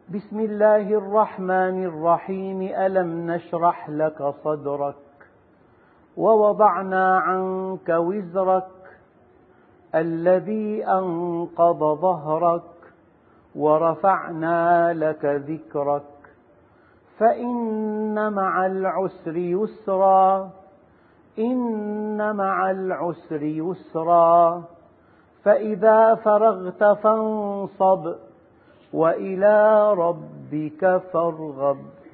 بسم الله الرحمن الرحيم. ألم نشرح لك صدرك ووضعنا عنك وزرك الذي أنقض ظهرك ورفعنا لك ذكرك فإن مع العسر يسرا إن مع العسر يسرا فإذا فرغت فانصب وإلى ربك فارغب.